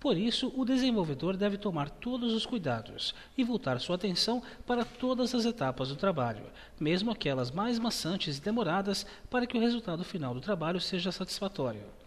Por isso, o desenvolvedor deve tomar todos os cuidados e voltar sua atenção para todas as etapas do trabalho, mesmo aquelas mais maçantes e demoradas, para que o resultado final do trabalho seja satisfatório.